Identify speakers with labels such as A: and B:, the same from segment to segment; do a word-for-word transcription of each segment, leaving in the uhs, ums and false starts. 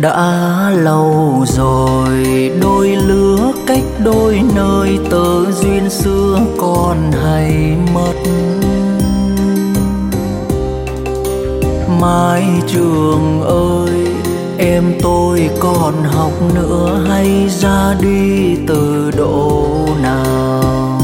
A: Đã lâu rồi đôi lứa cách đôi nơi, tơ duyên xưa còn hay mất. Mái trường ơi, em tôi còn học nữa hay ra đi từ độ nào?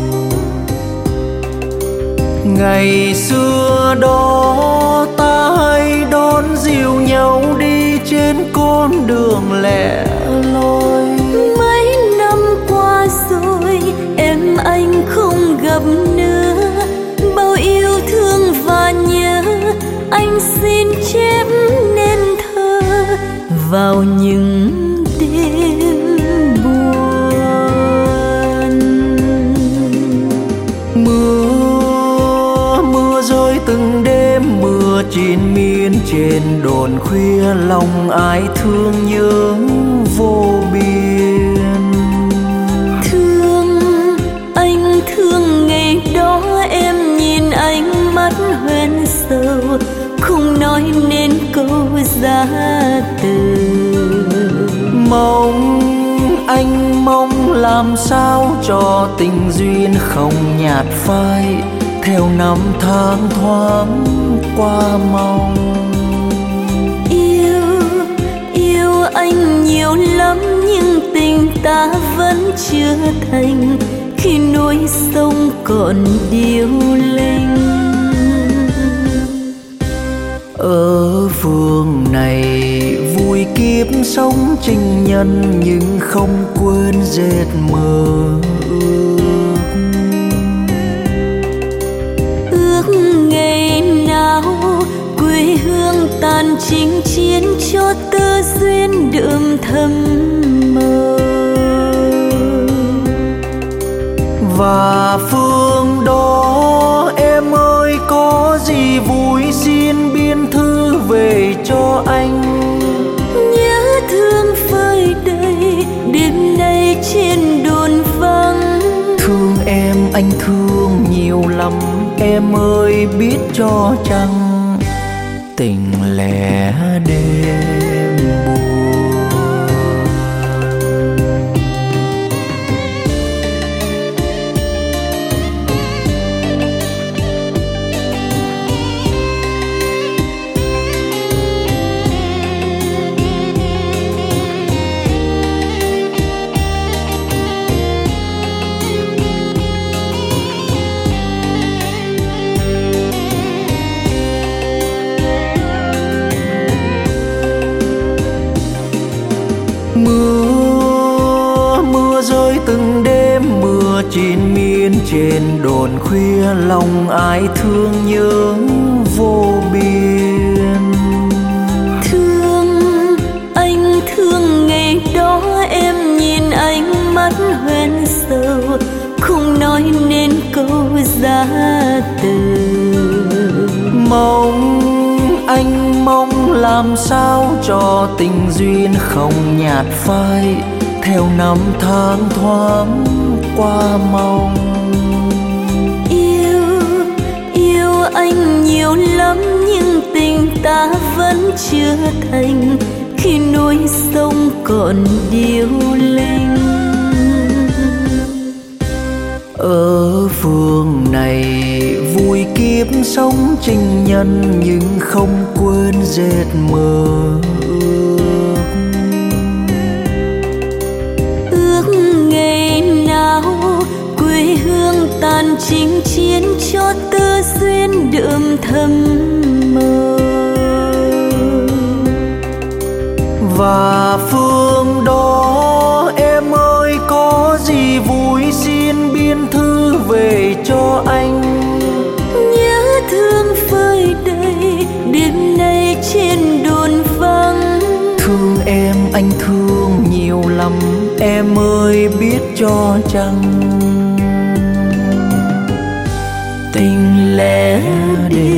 A: Ngày xưa đó ta hay đón dìu nhau đi trên con đường lẻ loi.
B: Mấy năm qua rồi em anh không gặp nữa, bao yêu thương và nhớ anh xin chép nên thơ vào những đêm buồn.
A: Mưa mưa rơi từng đêm, mưa triền miên trên đồn khuya, lòng ai thương nhớ vô biên.
B: Thương anh thương ngày đó em nhìn ánh mắt hoen sầu, không nói nên câu giá từ.
A: Mong anh mong làm sao cho tình duyên không nhạt phai, theo năm tháng thoáng qua mong.
B: Yêu yêu anh nhiều lắm nhưng tình ta vẫn chưa thành, khi núi sông còn điêu linh.
A: Ở phương này vui kiếp sống trinh nhân, nhưng không quên dệt mơ ước.
B: Ước ngày nào quê hương tàn chinh chiến, cho tơ duyên đượm thầm mơ.
A: Và phương đó em ơi, có gì vui xin biên thư về cho anh.
B: Nhớ thương phơi đầy đêm nay trên đồn vắng.
A: Thương em anh thương nhiều lắm, em ơi biết cho chăng tình lẻ đêm buồn. Mưa mưa rơi từng đêm, mưa triền miên trên đồn khuya, lòng ai thương nhớ vô biên.
B: Thương anh thương ngày đó em nhìn ánh mắt hoen sầu, không nói nên câu giá từ.
A: Mong anh mong làm sao cho tình duyên không nhạt phai, theo năm tháng thoáng qua mong.
B: Yêu yêu anh nhiều lắm nhưng tình ta vẫn chưa thành, khi núi sông còn điêu linh.
A: Ở phương này vui kiếp sống trinh nhân, nhưng không quên dệt mơ ước.
B: Ước ngày nào quê hương tàn chinh chiến, cho tơ duyên đượm thầm mơ.
A: Và phương đó em ơi, có gì vui xin biên thư về cho anh.
B: Nhớ thương phơi đầy đêm nay trên đồn vắng.
A: Thương em anh thương nhiều lắm, em ơi biết cho chăng tình lẽ đêm